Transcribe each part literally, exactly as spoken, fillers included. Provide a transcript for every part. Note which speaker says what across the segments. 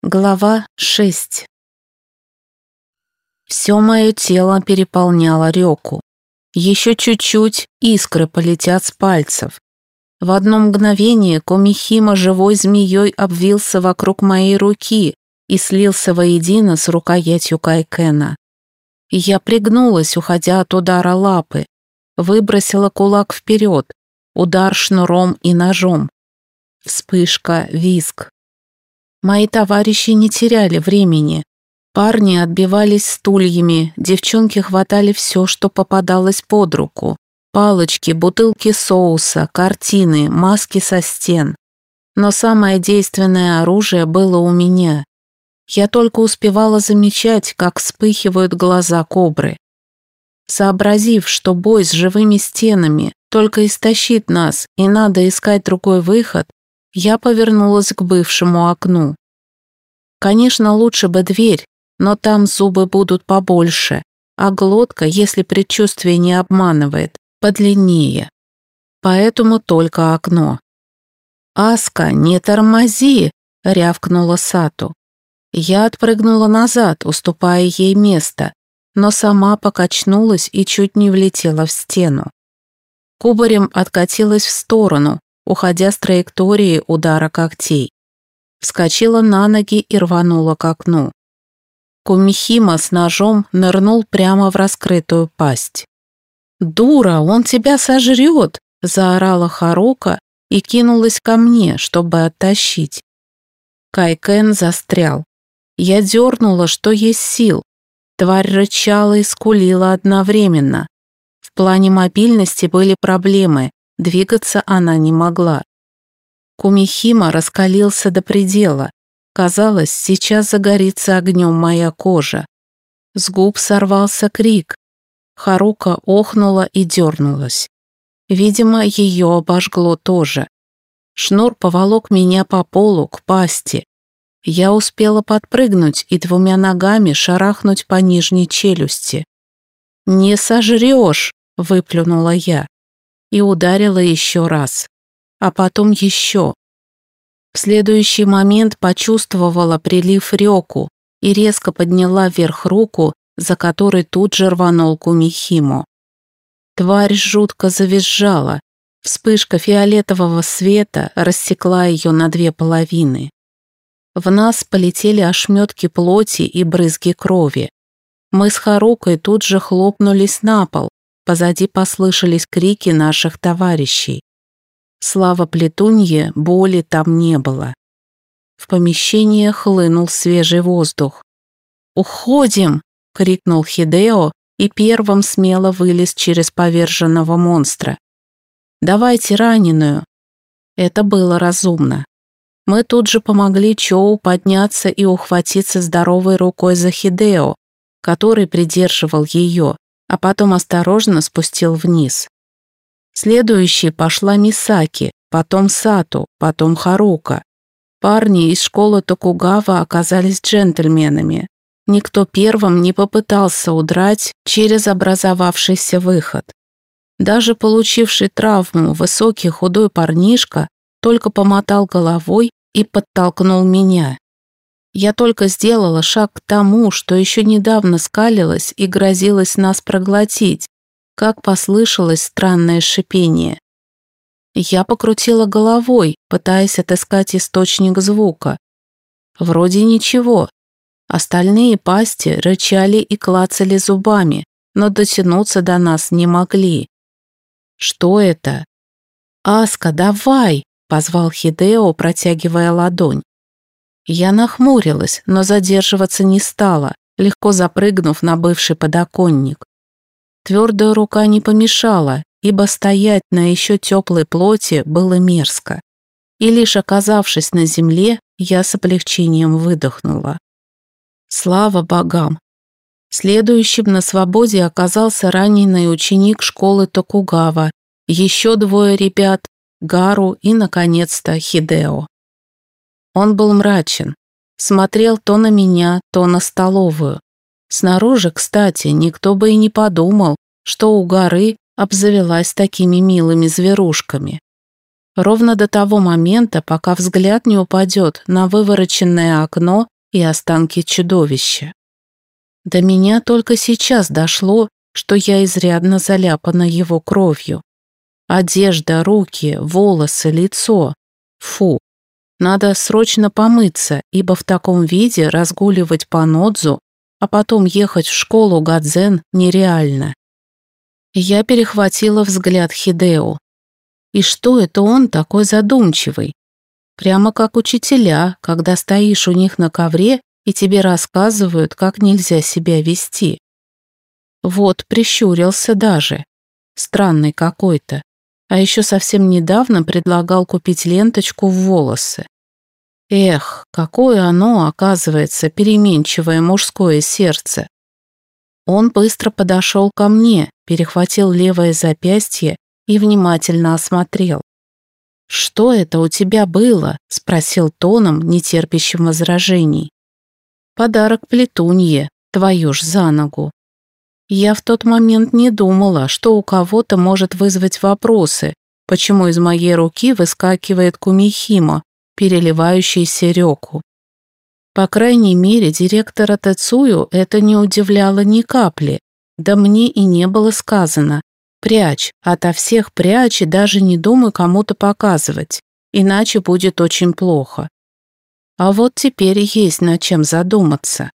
Speaker 1: Глава шесть. Все мое тело переполняло Рёку. Еще чуть-чуть, искры полетят с пальцев. В одно мгновение Комихима живой змеей обвился вокруг моей руки и слился воедино с рукоятью Кайкена. Я пригнулась, уходя от удара лапы, выбросила кулак вперед, удар шнуром и ножом. Вспышка, визг. Мои товарищи не теряли времени. Парни отбивались стульями, девчонки хватали все, что попадалось под руку. Палочки, бутылки соуса, картины, маски со стен. Но самое действенное оружие было у меня. Я только успевала замечать, как вспыхивают глаза кобры. Сообразив, что бой с живыми стенами только истощит нас и надо искать другой выход, я повернулась к бывшему окну. Конечно, лучше бы дверь, но там зубы будут побольше, а глотка, если предчувствие не обманывает, подлиннее. Поэтому только окно. «Аска, не тормози!» — рявкнула Сату. Я отпрыгнула назад, уступая ей место, но сама покачнулась и чуть не влетела в стену. Кубарем откатилась в сторону, уходя с траектории удара когтей. Вскочила на ноги и рванула к окну. Комихима с ножом нырнул прямо в раскрытую пасть. «Дура, он тебя сожрет!» – заорала Харука и кинулась ко мне, чтобы оттащить. Кайкен застрял. Я дернула, что есть сил. Тварь рычала и скулила одновременно. В плане мобильности были проблемы, двигаться она не могла. Комихима раскалился до предела. Казалось, сейчас загорится огнем моя кожа. С губ сорвался крик. Харука охнула и дернулась. Видимо, ее обожгло тоже. Шнур поволок меня по полу к пасти. Я успела подпрыгнуть и двумя ногами шарахнуть по нижней челюсти. «Не сожрешь!» — выплюнула я. И ударила еще раз. А потом еще. В следующий момент почувствовала прилив Рёку и резко подняла вверх руку, за которой тут же рванул Комихиму. Тварь жутко завизжала. Вспышка фиолетового света рассекла ее на две половины. В нас полетели ошметки плоти и брызги крови. Мы с Харукой тут же хлопнулись на пол. Позади послышались крики наших товарищей. Слава Плетунье, боли там не было. В помещение хлынул свежий воздух. «Уходим!» — крикнул Хидео и первым смело вылез через поверженного монстра. «Давайте раненую!» Это было разумно. Мы тут же помогли Чоу подняться и ухватиться здоровой рукой за Хидео, который придерживал ее, а потом осторожно спустил вниз. Следующей пошла Мисаки, потом Сату, потом Харука. Парни из школы Токугава оказались джентльменами. Никто первым не попытался удрать через образовавшийся выход. Даже получивший травму высокий худой парнишка только помотал головой и подтолкнул меня. Я только сделала шаг к тому, что еще недавно скалилась и грозилась нас проглотить, как послышалось странное шипение. Я покрутила головой, пытаясь отыскать источник звука. Вроде ничего. Остальные пасти рычали и клацали зубами, но дотянуться до нас не могли. Что это? «Аска, давай!» — позвал Хидео, протягивая ладонь. Я нахмурилась, но задерживаться не стала, легко запрыгнув на бывший подоконник. Твердая рука не помешала, ибо стоять на еще теплой плоти было мерзко. И лишь оказавшись на земле, я с облегчением выдохнула. Слава богам! Следующим на свободе оказался раненый ученик школы Токугава, еще двое ребят, Гару и, наконец-то, Хидео. Он был мрачен, смотрел то на меня, то на столовую. Снаружи, кстати, никто бы и не подумал, что у горы обзавелась такими милыми зверушками. Ровно до того момента, пока взгляд не упадет на вывороченное окно и останки чудовища. До меня только сейчас дошло, что я изрядно заляпана его кровью. Одежда, руки, волосы, лицо. Фу. Надо срочно помыться, ибо в таком виде разгуливать по Нодзу, а потом ехать в школу Гадзен нереально. Я перехватила взгляд Хидео. И что это он такой задумчивый? Прямо как учителя, когда стоишь у них на ковре и тебе рассказывают, как нельзя себя вести. Вот, прищурился даже. Странный какой-то. А еще совсем недавно предлагал купить ленточку в волосы. Эх, какое оно, оказывается, переменчивое мужское сердце. Он быстро подошел ко мне, перехватил левое запястье и внимательно осмотрел. «Что это у тебя было?» – спросил тоном, нетерпящим возражений. «Подарок плетунье, твою ж за ногу». Я в тот момент не думала, что у кого-то может вызвать вопросы, почему из моей руки выскакивает кумихима, переливающийся рёку. По крайней мере, директора Тэцую это не удивляло ни капли, да мне и не было сказано: «Прячь, ото всех прячь и даже не думай кому-то показывать, иначе будет очень плохо». А вот теперь есть над чем задуматься.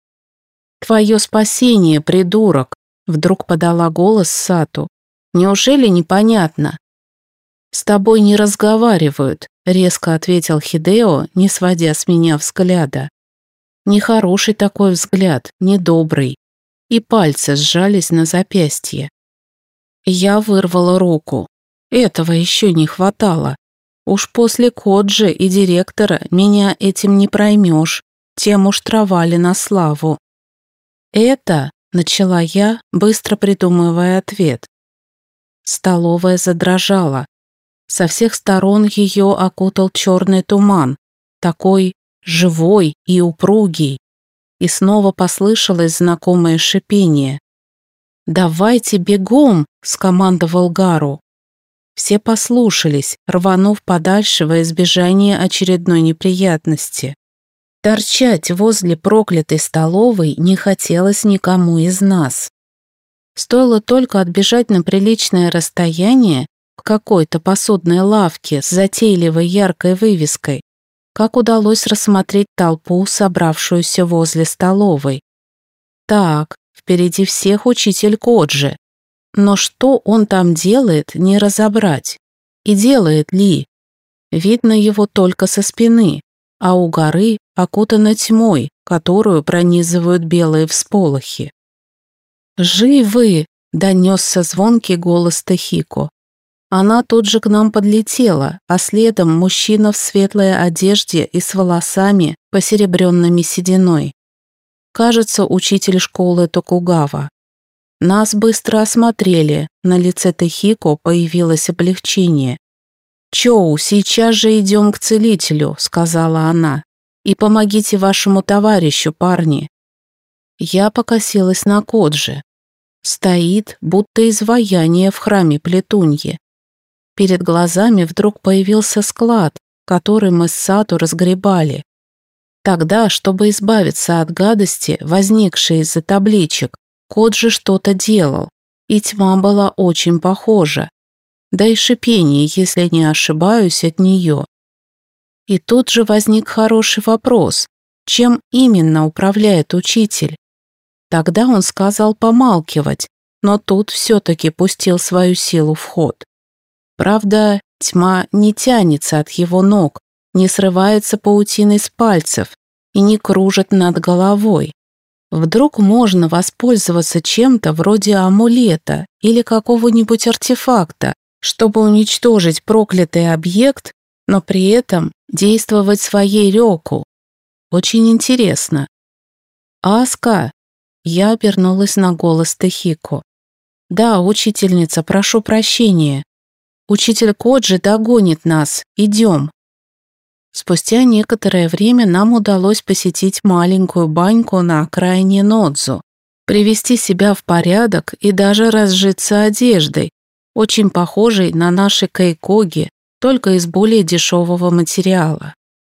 Speaker 1: «Твое спасение, придурок!» — вдруг подала голос Сату. «Неужели непонятно?» «С тобой не разговаривают», — резко ответил Хидео, не сводя с меня взгляда. Нехороший такой взгляд, недобрый. И пальцы сжались на запястье. Я вырвала руку. Этого еще не хватало. Уж после Коджи и директора меня этим не проймешь, тем уж травали на славу. «Это», — начала я, быстро придумывая ответ. Столовая задрожала. Со всех сторон ее окутал черный туман, такой живой и упругий. И снова послышалось знакомое шипение. «Давайте бегом!» — скомандовал Гару. Все послушались, рванув подальше во избежание очередной неприятности. Торчать возле проклятой столовой не хотелось никому из нас. Стоило только отбежать на приличное расстояние к какой-то посудной лавке с затейливой яркой вывеской, как удалось рассмотреть толпу, собравшуюся возле столовой. Так, впереди всех учитель Коджи. Но что он там делает, не разобрать. И делает ли? Видно его только со спины, а у горы окутана тьмой, которую пронизывают белые всполохи. «Живы!» — донесся звонкий голос Тахико. Она тут же к нам подлетела, а следом мужчина в светлой одежде и с волосами, посеребренными сединой. Кажется, учитель школы Токугава. Нас быстро осмотрели, на лице Тахико появилось облегчение. «Чоу, сейчас же идем к целителю», — сказала она. «И помогите вашему товарищу, парни». Я покосилась на Коджи. Стоит, будто изваяние в храме Плетуньи. Перед глазами вдруг появился склад, который мы с Сату разгребали. Тогда, чтобы избавиться от гадости, возникшей из-за табличек, Коджи что-то делал, и тьма была очень похожа. Да и шипение, если не ошибаюсь, от нее. И тут же возник хороший вопрос, чем именно управляет учитель? Тогда он сказал помалкивать, но тут все-таки пустил свою силу в ход. Правда, тьма не тянется от его ног, не срывается паутиной с пальцев и не кружит над головой. Вдруг можно воспользоваться чем-то вроде амулета или какого-нибудь артефакта, чтобы уничтожить проклятый объект, но при этом действовать своей рёку. Очень интересно. «Аска!» Я обернулась на голос Тахико. «Да, учительница, прошу прощения. Учитель Коджи догонит нас. Идем». Спустя некоторое время нам удалось посетить маленькую баньку на окраине Нодзу, привести себя в порядок и даже разжиться одеждой, очень похожей на наши кайкоги, только из более дешевого материала.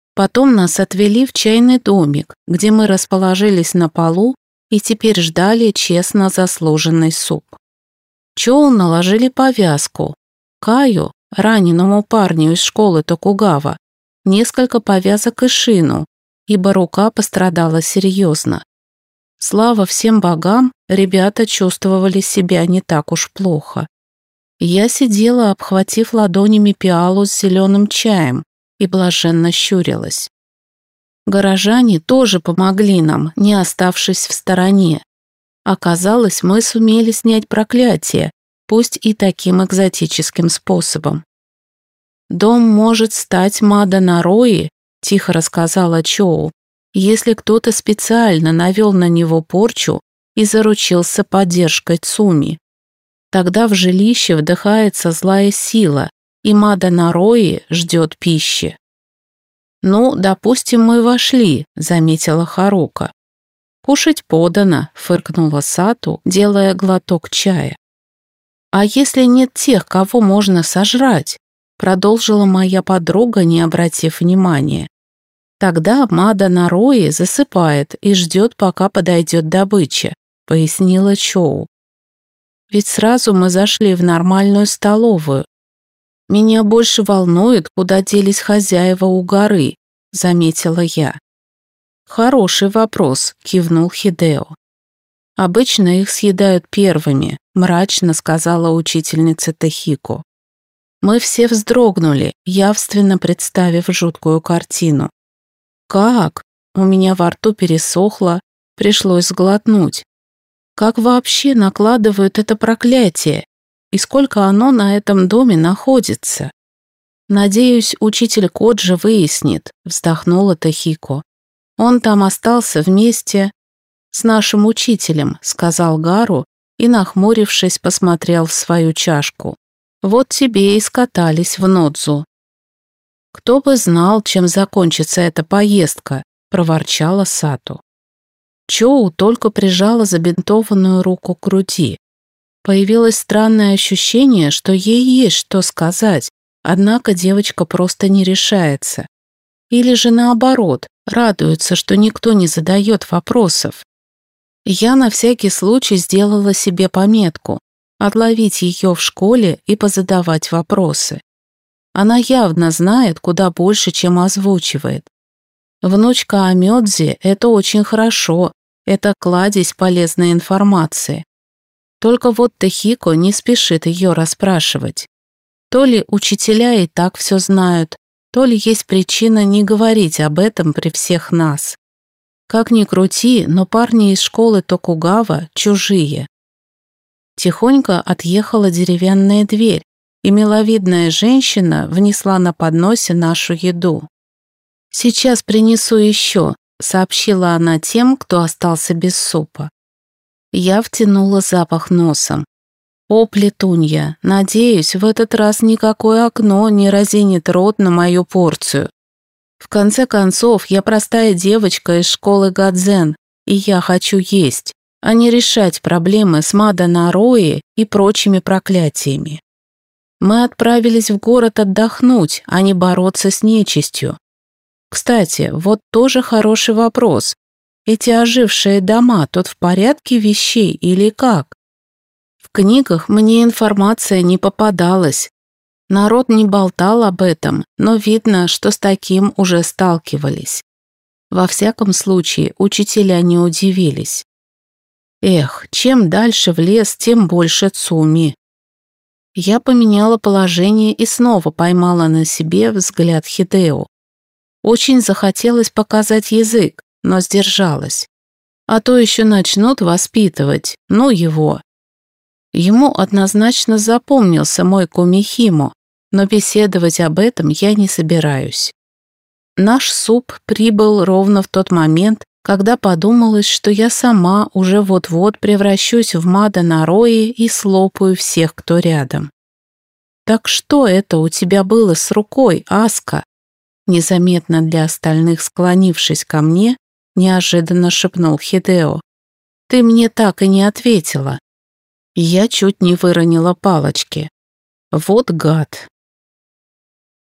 Speaker 1: Потом нас отвели в чайный домик, где мы расположились на полу и теперь ждали честно заслуженный суп. Чоу наложили повязку. Каю, раненому парню из школы Токугава, несколько повязок и шину, ибо рука пострадала серьезно. Слава всем богам, ребята чувствовали себя не так уж плохо. Я сидела, обхватив ладонями пиалу с зеленым чаем, и блаженно щурилась. Горожане тоже помогли нам, не оставшись в стороне. Оказалось, мы сумели снять проклятие, пусть и таким экзотическим способом. «Дом может стать Мада Нарои», — тихо рассказала Чоу, «если кто-то специально навел на него порчу и заручился поддержкой Цуми. Тогда в жилище вдыхается злая сила, и Мада Нарои ждет пищи». «Ну, допустим, мы вошли», — заметила Харука. «Кушать подано», — фыркнула Сату, делая глоток чая. «А если нет тех, кого можно сожрать?» — продолжила моя подруга, не обратив внимания. «Тогда Мада Нарои засыпает и ждет, пока подойдет добыча», — пояснила Чоу. «Ведь сразу мы зашли в нормальную столовую. Меня больше волнует, куда делись хозяева у горы», — заметила я. «Хороший вопрос», — кивнул Хидео. «Обычно их съедают первыми», — мрачно сказала учительница Тахико. Мы все вздрогнули, явственно представив жуткую картину. «Как?» — у меня во рту пересохло, пришлось сглотнуть. «Как вообще накладывают это проклятие? И сколько оно на этом доме находится?» «Надеюсь, учитель Коджи выяснит», — вздохнула Тахико. «Он там остался вместе с нашим учителем», — сказал Гару и, нахмурившись, посмотрел в свою чашку. «Вот тебе и скатались в Нодзу». «Кто бы знал, чем закончится эта поездка», — проворчала Сату. Чоу только прижала забинтованную руку к груди. Появилось странное ощущение, что ей есть что сказать, однако девочка просто не решается. Или же наоборот, радуется, что никто не задает вопросов. Я на всякий случай сделала себе пометку отловить ее в школе и позадавать вопросы. Она явно знает куда больше, чем озвучивает. Внучка Амёдзи – это очень хорошо, это кладезь полезной информации. Только вот Тахико не спешит ее расспрашивать. То ли учителя и так все знают, то ли есть причина не говорить об этом при всех нас. Как ни крути, но парни из школы Токугава чужие. Тихонько отъехала деревянная дверь, и миловидная женщина внесла на подносе нашу еду. «Сейчас принесу еще», — сообщила она тем, кто остался без супа. Я втянула запах носом. «О, плетунья, надеюсь, в этот раз никакое окно не разинет рот на мою порцию. В конце концов, я простая девочка из школы Гадзен, и я хочу есть, а не решать проблемы с Мада Нарои и прочими проклятиями. Мы отправились в город отдохнуть, а не бороться с нечистью. Кстати, вот тоже хороший вопрос. Эти ожившие дома тут в порядке вещей или как? В книгах мне информация не попадалась. Народ не болтал об этом, но видно, что с таким уже сталкивались. Во всяком случае, учителя не удивились. Эх, чем дальше в лес, тем больше Цуми. Я поменяла положение и снова поймала на себе взгляд Хидео. Очень захотелось показать язык, но сдержалась. А то еще начнут воспитывать, ну его. Ему однозначно запомнился мой Кумихимо, но беседовать об этом я не собираюсь. Наш суп прибыл ровно в тот момент, когда подумалось, что я сама уже вот-вот превращусь в Мада Нарои и слопаю всех, кто рядом. «Так что это у тебя было с рукой, Аска?» Незаметно для остальных склонившись ко мне, неожиданно шепнул Хидео. «Ты мне так и не ответила». Я чуть не выронила палочки. Вот гад.